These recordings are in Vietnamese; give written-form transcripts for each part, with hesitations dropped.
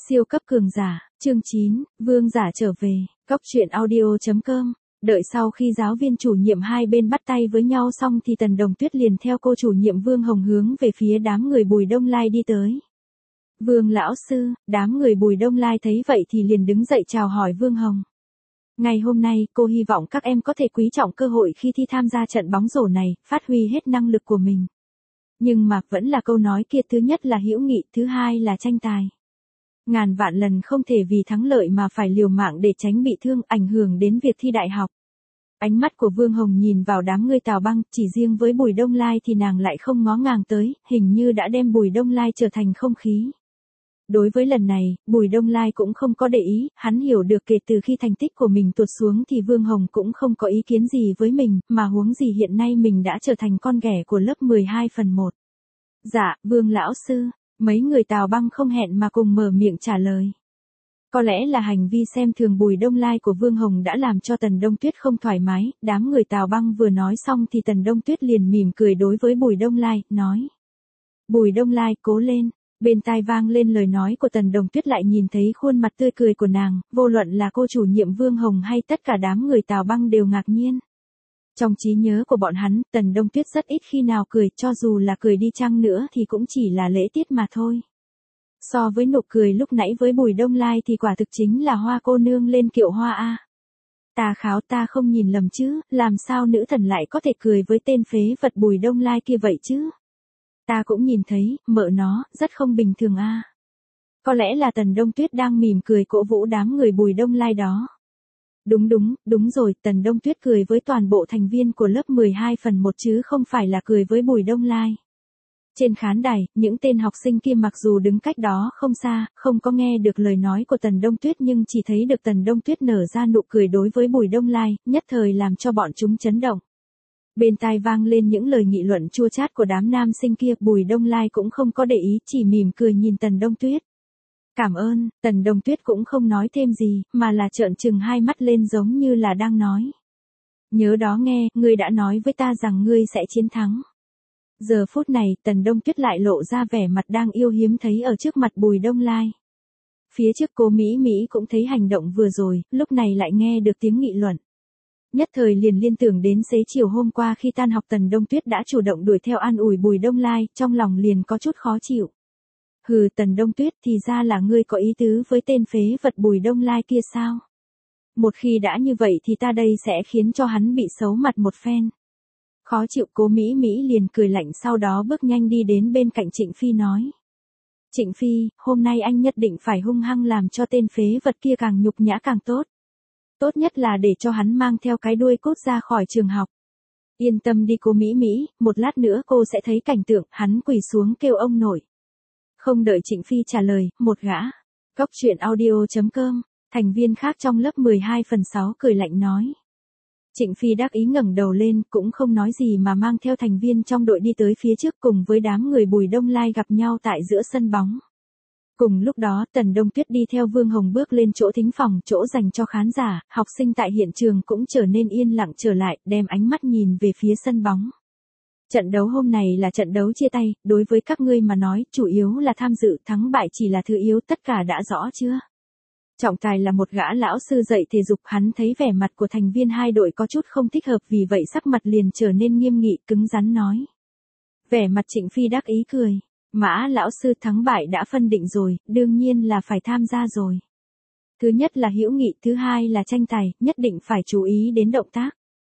Siêu cấp cường giả, chương 9, vương giả trở về, cóc truyện audio.com. Đợi sau khi giáo viên chủ nhiệm hai bên bắt tay với nhau xong thì Tần Đồng Tuyết liền theo cô chủ nhiệm Vương Hồng hướng về phía đám người Bùi Đông Lai đi tới. Vương lão sư, đám người Bùi Đông Lai thấy vậy thì liền đứng dậy chào hỏi Vương Hồng. Ngày hôm nay, cô hy vọng các em có thể quý trọng cơ hội khi thi tham gia trận bóng rổ này, phát huy hết năng lực của mình. Nhưng mà vẫn là câu nói kia, thứ nhất là hữu nghị, thứ hai là tranh tài. Ngàn vạn lần không thể vì thắng lợi mà phải liều mạng để tránh bị thương, ảnh hưởng đến việc thi đại học. Ánh mắt của Vương Hồng nhìn vào đám người Tào Băng, chỉ riêng với Bùi Đông Lai thì nàng lại không ngó ngàng tới, hình như đã đem Bùi Đông Lai trở thành không khí. Đối với lần này, Bùi Đông Lai cũng không có để ý, hắn hiểu được kể từ khi thành tích của mình tụt xuống thì Vương Hồng cũng không có ý kiến gì với mình, mà huống gì hiện nay mình đã trở thành con ghẻ của lớp 12/1. Dạ, Vương lão sư. Mấy người Tào Băng không hẹn mà cùng mở miệng trả lời. Có lẽ là hành vi xem thường Bùi Đông Lai của Vương Hồng đã làm cho Tần Đông Tuyết không thoải mái, đám người Tào Băng vừa nói xong thì Tần Đông Tuyết liền mỉm cười đối với Bùi Đông Lai, nói. Bùi Đông Lai, cố lên. Bên tai vang lên lời nói của Tần Đông Tuyết lại nhìn thấy khuôn mặt tươi cười của nàng, vô luận là cô chủ nhiệm Vương Hồng hay tất cả đám người Tào Băng đều ngạc nhiên. Trong trí nhớ của bọn hắn, Tần Đông Tuyết rất ít khi nào cười, cho dù là cười đi chăng nữa thì cũng chỉ là lễ tiết mà thôi. So với nụ cười lúc nãy với Bùi Đông Lai thì quả thực chính là hoa cô nương lên kiệu hoa a. Ta kháo, ta không nhìn lầm chứ, làm sao nữ thần lại có thể cười với tên phế vật Bùi Đông Lai kia vậy chứ? Ta cũng nhìn thấy, mợ nó, rất không bình thường a. Có lẽ là Tần Đông Tuyết đang mỉm cười cổ vũ đám người Bùi Đông Lai đó. Đúng rồi, Tần Đông Tuyết cười với toàn bộ thành viên của lớp 12/1 chứ không phải là cười với Bùi Đông Lai. Trên khán đài, những tên học sinh kia mặc dù đứng cách đó không xa, không có nghe được lời nói của Tần Đông Tuyết nhưng chỉ thấy được Tần Đông Tuyết nở ra nụ cười đối với Bùi Đông Lai, nhất thời làm cho bọn chúng chấn động. Bên tai vang lên những lời nghị luận chua chát của đám nam sinh kia, Bùi Đông Lai cũng không có để ý, chỉ mỉm cười nhìn Tần Đông Tuyết. Cảm ơn, Tần Đông Tuyết cũng không nói thêm gì, mà là trợn trừng hai mắt lên giống như là đang nói. Nhớ đó nghe, ngươi đã nói với ta rằng ngươi sẽ chiến thắng. Giờ phút này, Tần Đông Tuyết lại lộ ra vẻ mặt đang yêu hiếm thấy ở trước mặt Bùi Đông Lai. Phía trước cô Mỹ cũng thấy hành động vừa rồi, lúc này lại nghe được tiếng nghị luận. Nhất thời liền liên tưởng đến xế chiều hôm qua khi tan học Tần Đông Tuyết đã chủ động đuổi theo an ủi Bùi Đông Lai, trong lòng liền có chút khó chịu. Hừ, Tần Đông Tuyết, thì ra là ngươi có ý tứ với tên phế vật Bùi Đông Lai kia sao? Một khi đã như vậy thì ta đây sẽ khiến cho hắn bị xấu mặt một phen. Khó chịu, cô Mỹ liền cười lạnh, sau đó bước nhanh đi đến bên cạnh Trịnh Phi nói. Trịnh Phi, hôm nay anh nhất định phải hung hăng làm cho tên phế vật kia càng nhục nhã càng tốt. Tốt nhất là để cho hắn mang theo cái đuôi cút ra khỏi trường học. Yên tâm đi cô Mỹ, một lát nữa cô sẽ thấy cảnh tượng hắn quỳ xuống kêu ông nội. Không đợi Trịnh Phi trả lời, một gã. Cóc truyện audio.com, thành viên khác trong lớp 12/6 cười lạnh nói. Trịnh Phi đắc ý ngẩng đầu lên, cũng không nói gì mà mang theo thành viên trong đội đi tới phía trước cùng với đám người Bùi Đông Lai gặp nhau tại giữa sân bóng. Cùng lúc đó, Tần Đông Tuyết đi theo Vương Hồng bước lên chỗ thính phòng, chỗ dành cho khán giả, học sinh tại hiện trường cũng trở nên yên lặng trở lại, đem ánh mắt nhìn về phía sân bóng. Trận đấu hôm này là trận đấu chia tay, đối với các ngươi mà nói, chủ yếu là tham dự, thắng bại chỉ là thứ yếu, tất cả đã rõ chưa? Trọng tài là một gã lão sư dạy thể dục, hắn thấy vẻ mặt của thành viên hai đội có chút không thích hợp, vì vậy sắc mặt liền trở nên nghiêm nghị, cứng rắn nói. Vẻ mặt Trịnh Phi đắc ý cười. Mã lão sư, thắng bại đã phân định rồi, đương nhiên là phải tham gia rồi. Thứ nhất là hữu nghị, thứ hai là tranh tài, nhất định phải chú ý đến động tác.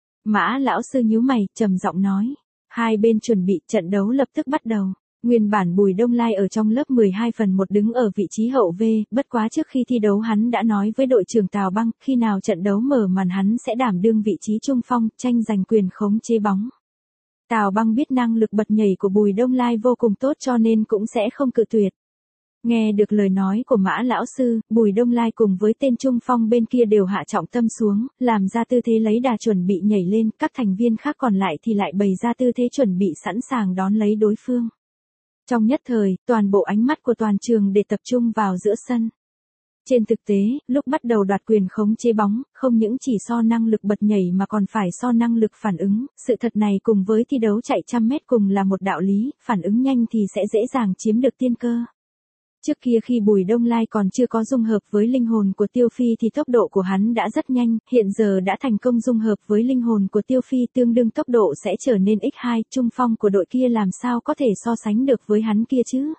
Mã lão sư nhíu mày, trầm giọng nói. Hai bên chuẩn bị, trận đấu lập tức bắt đầu. Nguyên bản Bùi Đông Lai ở trong lớp 12/1 đứng ở vị trí hậu V, bất quá trước khi thi đấu hắn đã nói với đội trưởng Tào Băng, khi nào trận đấu mở màn hắn sẽ đảm đương vị trí trung phong, tranh giành quyền khống chế bóng. Tào Băng biết năng lực bật nhảy của Bùi Đông Lai vô cùng tốt cho nên cũng sẽ không cự tuyệt. Nghe được lời nói của Mã lão sư, Bùi Đông Lai cùng với tên trung phong bên kia đều hạ trọng tâm xuống, làm ra tư thế lấy đà chuẩn bị nhảy lên, các thành viên khác còn lại thì lại bày ra tư thế chuẩn bị sẵn sàng đón lấy đối phương. Trong nhất thời, toàn bộ ánh mắt của toàn trường để tập trung vào giữa sân. Trên thực tế, lúc bắt đầu đoạt quyền khống chế bóng, không những chỉ so năng lực bật nhảy mà còn phải so năng lực phản ứng, sự thật này cùng với thi đấu chạy 100 mét cùng là một đạo lý, phản ứng nhanh thì sẽ dễ dàng chiếm được tiên cơ. Trước kia khi Bùi Đông Lai còn chưa có dung hợp với linh hồn của Tiêu Phi thì tốc độ của hắn đã rất nhanh, hiện giờ đã thành công dung hợp với linh hồn của Tiêu Phi tương đương tốc độ sẽ trở nên x2, trung phong của đội kia làm sao có thể so sánh được với hắn kia chứ.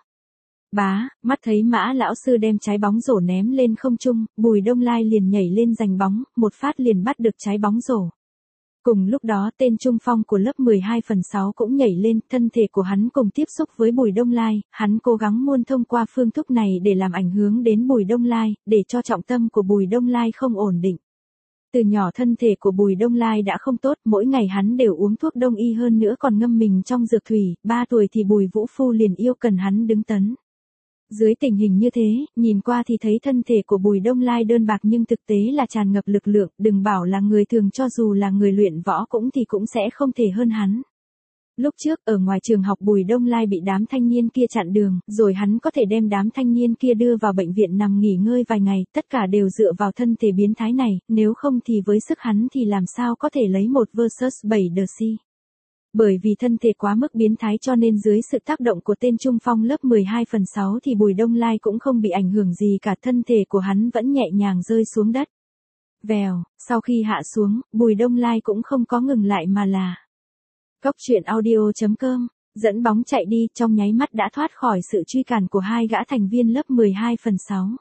Bá, mắt thấy Mã lão sư đem trái bóng rổ ném lên không trung, Bùi Đông Lai liền nhảy lên giành bóng, một phát liền bắt được trái bóng rổ. Cùng lúc đó tên trung phong của lớp 12/6 cũng nhảy lên, thân thể của hắn cùng tiếp xúc với Bùi Đông Lai, hắn cố gắng muốn thông qua phương thức này để làm ảnh hưởng đến Bùi Đông Lai, để cho trọng tâm của Bùi Đông Lai không ổn định. Từ nhỏ thân thể của Bùi Đông Lai đã không tốt, mỗi ngày hắn đều uống thuốc đông y hơn nữa còn ngâm mình trong dược thủy, 3 tuổi thì Bùi Vũ Phu liền yêu cần hắn đứng tấn. Dưới tình hình như thế, nhìn qua thì thấy thân thể của Bùi Đông Lai đơn bạc nhưng thực tế là tràn ngập lực lượng, đừng bảo là người thường cho dù là người luyện võ cũng sẽ không thể hơn hắn. Lúc trước ở ngoài trường học Bùi Đông Lai bị đám thanh niên kia chặn đường, rồi hắn có thể đem đám thanh niên kia đưa vào bệnh viện nằm nghỉ ngơi vài ngày, tất cả đều dựa vào thân thể biến thái này, nếu không thì với sức hắn thì làm sao có thể lấy 1 vs 7 The Sea. Bởi vì thân thể quá mức biến thái cho nên dưới sự tác động của tên trung phong lớp 12/6 thì Bùi Đông Lai cũng không bị ảnh hưởng gì cả, thân thể của hắn vẫn nhẹ nhàng rơi xuống đất. Vèo, sau khi hạ xuống, Bùi Đông Lai cũng không có ngừng lại mà là Cóc truyện audio.com, dẫn bóng chạy đi trong nháy mắt đã thoát khỏi sự truy cản của hai gã thành viên lớp 12/6.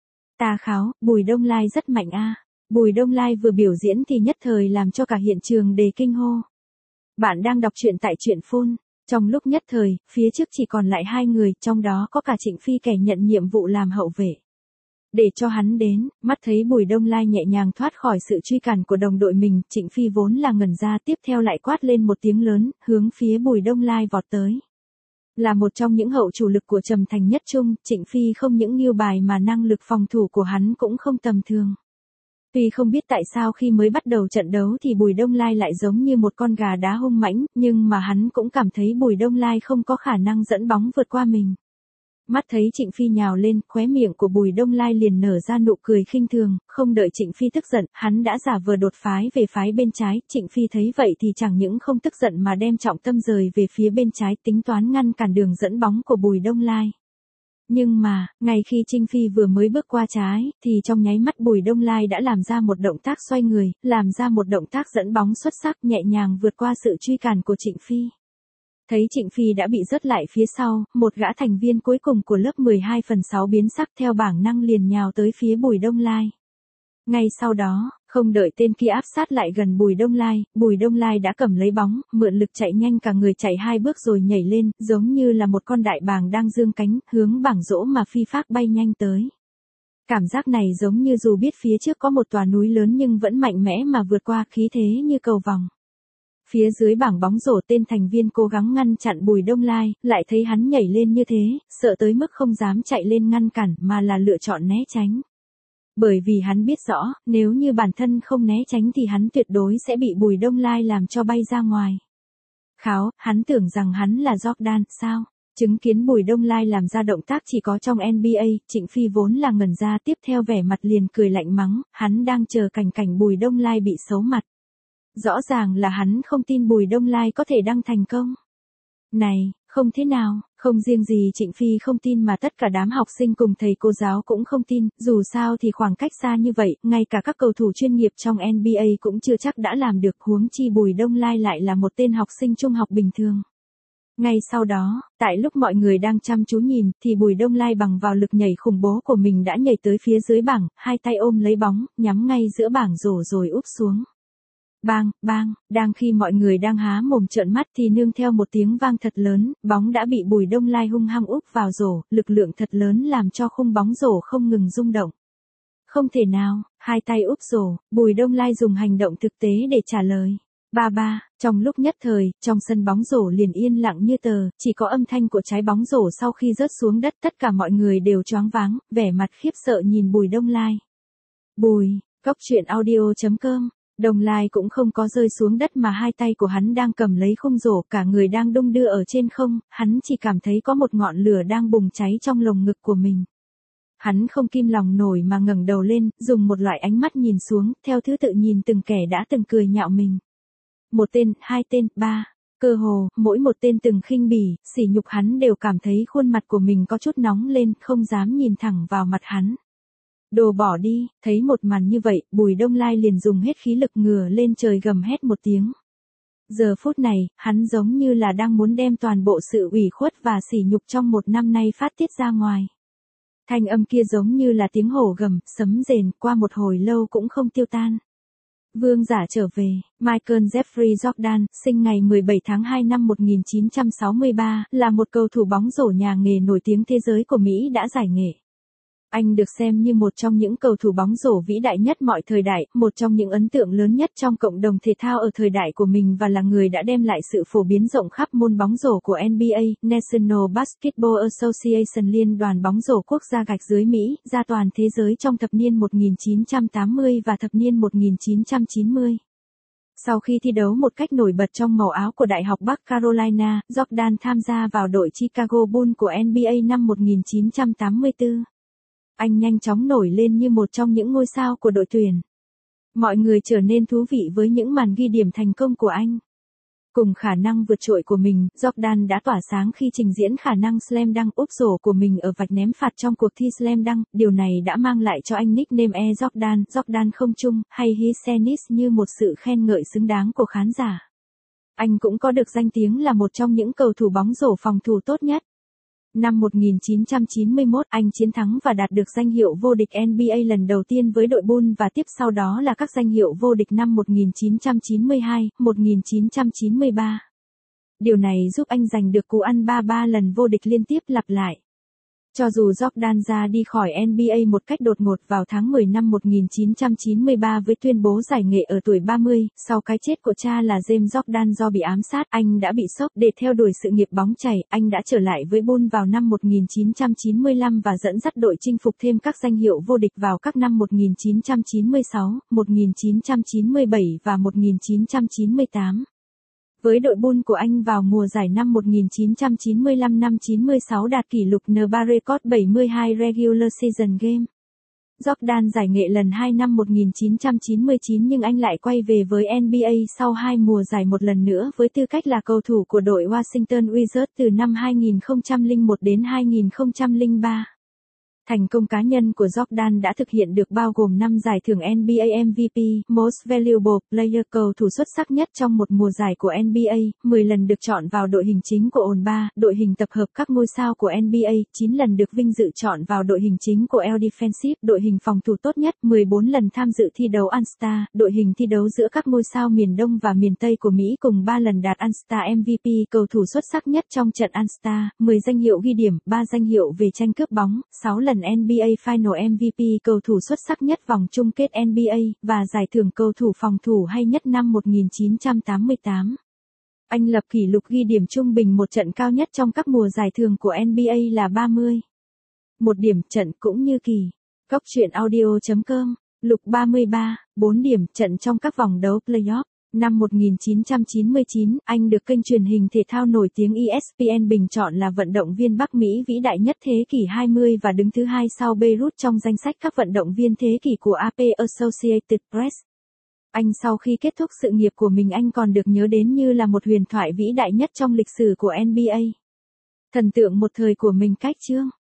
Ta kháo, Bùi Đông Lai rất mạnh a. Bùi Đông Lai vừa biểu diễn thì nhất thời làm cho cả hiện trường đề kinh hô. Bạn đang đọc truyện tại truyện Phun. Trong lúc nhất thời, phía trước chỉ còn lại 2 người, trong đó có cả Trịnh Phi kẻ nhận nhiệm vụ làm hậu vệ. Để cho hắn đến, mắt thấy Bùi Đông Lai nhẹ nhàng thoát khỏi sự truy cản của đồng đội mình, Trịnh Phi vốn là ngẩn ra tiếp theo lại quát lên một tiếng lớn, hướng phía Bùi Đông Lai vọt tới. Là một trong những hậu chủ lực của Trầm Thành Nhất Trung, Trịnh Phi không những nghiêu bài mà năng lực phòng thủ của hắn cũng không tầm thường. Tuy không biết tại sao khi mới bắt đầu trận đấu thì Bùi Đông Lai lại giống như một con gà đá hung mãnh, nhưng mà hắn cũng cảm thấy Bùi Đông Lai không có khả năng dẫn bóng vượt qua mình. Mắt thấy Trịnh Phi nhào lên, khóe miệng của Bùi Đông Lai liền nở ra nụ cười khinh thường, không đợi Trịnh Phi tức giận, hắn đã giả vờ đột phái về phái bên trái, Trịnh Phi thấy vậy thì chẳng những không tức giận mà đem trọng tâm rời về phía bên trái, tính toán ngăn cản đường dẫn bóng của Bùi Đông Lai. Nhưng mà, ngay khi Trịnh Phi vừa mới bước qua trái, thì trong nháy mắt Bùi Đông Lai đã làm ra một động tác xoay người, làm ra một động tác dẫn bóng xuất sắc nhẹ nhàng vượt qua sự truy cản của Trịnh Phi. Thấy Trịnh Phi đã bị rớt lại phía sau, một gã thành viên cuối cùng của lớp 12/6 biến sắc theo bản năng liền nhào tới phía Bùi Đông Lai. Ngay sau đó, không đợi tên kia áp sát lại gần Bùi Đông Lai đã cầm lấy bóng, mượn lực chạy nhanh cả người chạy 2 bước rồi nhảy lên, giống như là một con đại bàng đang dương cánh, hướng bảng rỗ mà phi phác bay nhanh tới. Cảm giác này giống như dù biết phía trước có một tòa núi lớn nhưng vẫn mạnh mẽ mà vượt qua, khí thế như cầu vòng. Phía dưới bảng bóng rổ tên thành viên cố gắng ngăn chặn Bùi Đông Lai, lại thấy hắn nhảy lên như thế, sợ tới mức không dám chạy lên ngăn cản mà là lựa chọn né tránh. Bởi vì hắn biết rõ, nếu như bản thân không né tránh thì hắn tuyệt đối sẽ bị Bùi Đông Lai làm cho bay ra ngoài. Kháo, hắn tưởng rằng hắn là Jordan, sao? Chứng kiến Bùi Đông Lai làm ra động tác chỉ có trong NBA, Trịnh Phi vốn là ngẩn ra tiếp theo vẻ mặt liền cười lạnh mắng, hắn đang chờ cảnh Bùi Đông Lai bị xấu mặt. Rõ ràng là hắn không tin Bùi Đông Lai có thể đăng thành công. Này, không thế nào, không riêng gì Trịnh Phi không tin mà tất cả đám học sinh cùng thầy cô giáo cũng không tin, dù sao thì khoảng cách xa như vậy, ngay cả các cầu thủ chuyên nghiệp trong NBA cũng chưa chắc đã làm được, huống chi Bùi Đông Lai lại là một tên học sinh trung học bình thường. Ngay sau đó, tại lúc mọi người đang chăm chú nhìn, thì Bùi Đông Lai bằng vào lực nhảy khủng bố của mình đã nhảy tới phía dưới bảng, hai tay ôm lấy bóng, nhắm ngay giữa bảng rổ rồi úp xuống. Bang, bang, đang khi mọi người đang há mồm trợn mắt thì nương theo một tiếng vang thật lớn, bóng đã bị Bùi Đông Lai hung hăng úp vào rổ, lực lượng thật lớn làm cho khung bóng rổ không ngừng rung động. Không thể nào, hai tay úp rổ, Bùi Đông Lai dùng hành động thực tế để trả lời. Ba, trong lúc nhất thời, trong sân bóng rổ liền yên lặng như tờ, chỉ có âm thanh của trái bóng rổ sau khi rớt xuống đất, tất cả mọi người đều choáng váng, vẻ mặt khiếp sợ nhìn Bùi Đông Lai. Bùi, Cóc truyện audio.com. Đông Lai cũng không có rơi xuống đất mà hai tay của hắn đang cầm lấy khung rổ, cả người đang đung đưa ở trên không, hắn chỉ cảm thấy có một ngọn lửa đang bùng cháy trong lồng ngực của mình. Hắn không kim lòng nổi mà ngẩng đầu lên, dùng một loại ánh mắt nhìn xuống, theo thứ tự nhìn từng kẻ đã từng cười nhạo mình. Một tên, hai tên, ba. Cơ hồ, mỗi một tên từng khinh bỉ, sỉ nhục hắn đều cảm thấy khuôn mặt của mình có chút nóng lên, không dám nhìn thẳng vào mặt hắn. Đồ bỏ đi, thấy một màn như vậy, Bùi Đông Lai liền dùng hết khí lực ngửa lên trời gầm hét một tiếng. Giờ phút này, hắn giống như là đang muốn đem toàn bộ sự ủy khuất và sỉ nhục trong một năm nay phát tiết ra ngoài. Thanh âm kia giống như là tiếng hổ gầm, sấm rền, qua một hồi lâu cũng không tiêu tan. Vương giả trở về, Michael Jeffrey Jordan, sinh ngày 17 tháng 2 năm 1963, là một cầu thủ bóng rổ nhà nghề nổi tiếng thế giới của Mỹ đã giải nghệ. Anh được xem như một trong những cầu thủ bóng rổ vĩ đại nhất mọi thời đại, một trong những ấn tượng lớn nhất trong cộng đồng thể thao ở thời đại của mình và là người đã đem lại sự phổ biến rộng khắp môn bóng rổ của NBA, National Basketball Association Liên đoàn bóng rổ quốc gia gạch dưới Mỹ, ra toàn thế giới trong thập niên 1980 và thập niên 1990. Sau khi thi đấu một cách nổi bật trong màu áo của Đại học Bắc Carolina, Jordan tham gia vào đội Chicago Bulls của NBA năm 1984. Anh nhanh chóng nổi lên như một trong những ngôi sao của đội tuyển. Mọi người trở nên thú vị với những màn ghi điểm thành công của anh. Cùng khả năng vượt trội của mình, Jordan đã tỏa sáng khi trình diễn khả năng slam dunk úp rổ của mình ở vạch ném phạt trong cuộc thi slam dunk. Điều này đã mang lại cho anh nickname Air Jordan, Jordan không trung, hay Hisenis như một sự khen ngợi xứng đáng của khán giả. Anh cũng có được danh tiếng là một trong những cầu thủ bóng rổ phòng thủ tốt nhất. Năm 1991, anh chiến thắng và đạt được danh hiệu vô địch NBA lần đầu tiên với đội Bulls và tiếp sau đó là các danh hiệu vô địch năm 1992, 1993. Điều này giúp anh giành được cú ăn 33 lần vô địch liên tiếp lặp lại. Cho dù Jordan ra đi khỏi NBA một cách đột ngột vào tháng 10 năm 1993 với tuyên bố giải nghệ ở tuổi 30, sau cái chết của cha là James Jordan do bị ám sát, anh đã bị sốc. Để theo đuổi sự nghiệp bóng chày, anh đã trở lại với Bulls vào năm 1995 và dẫn dắt đội chinh phục thêm các danh hiệu vô địch vào các năm 1996, 1997 và 1998. Với đội Bulls của anh vào mùa giải năm 1995-96 đạt kỷ lục NBA record 72 regular season game. Jordan giải nghệ lần 2 năm 1999 nhưng anh lại quay về với NBA sau 2 mùa giải một lần nữa với tư cách là cầu thủ của đội Washington Wizards từ năm 2001 đến 2003. Thành công cá nhân của Jordan đã thực hiện được bao gồm 5 giải thưởng NBA MVP, Most Valuable Player, cầu thủ xuất sắc nhất trong một mùa giải của NBA, 10 lần được chọn vào đội hình chính của All-Star, đội hình tập hợp các ngôi sao của NBA, 9 lần được vinh dự chọn vào đội hình chính của All Defensive, đội hình phòng thủ tốt nhất, 14 lần tham dự thi đấu All-Star, đội hình thi đấu giữa các ngôi sao miền Đông và miền Tây của Mỹ cùng 3 lần đạt All-Star MVP, cầu thủ xuất sắc nhất trong trận All-Star, 10 danh hiệu ghi điểm, 3 danh hiệu về tranh cướp bóng, 6 lần NBA Final MVP, cầu thủ xuất sắc nhất vòng chung kết NBA, và giải thưởng cầu thủ phòng thủ hay nhất năm 1988. Anh lập kỷ lục ghi điểm trung bình một trận cao nhất trong các mùa giải thưởng của NBA là 30. Một điểm trận cũng như kỳ. Góc truyện audio.com, lục 33, 4 điểm trận trong các vòng đấu playoff. Năm 1999, anh được kênh truyền hình thể thao nổi tiếng ESPN bình chọn là vận động viên Bắc Mỹ vĩ đại nhất thế kỷ 20 và đứng thứ 2 sau Beirut trong danh sách các vận động viên thế kỷ của AP Associated Press. Anh sau khi kết thúc sự nghiệp của mình anh còn được nhớ đến như là một huyền thoại vĩ đại nhất trong lịch sử của NBA. Thần tượng một thời của mình cách chương.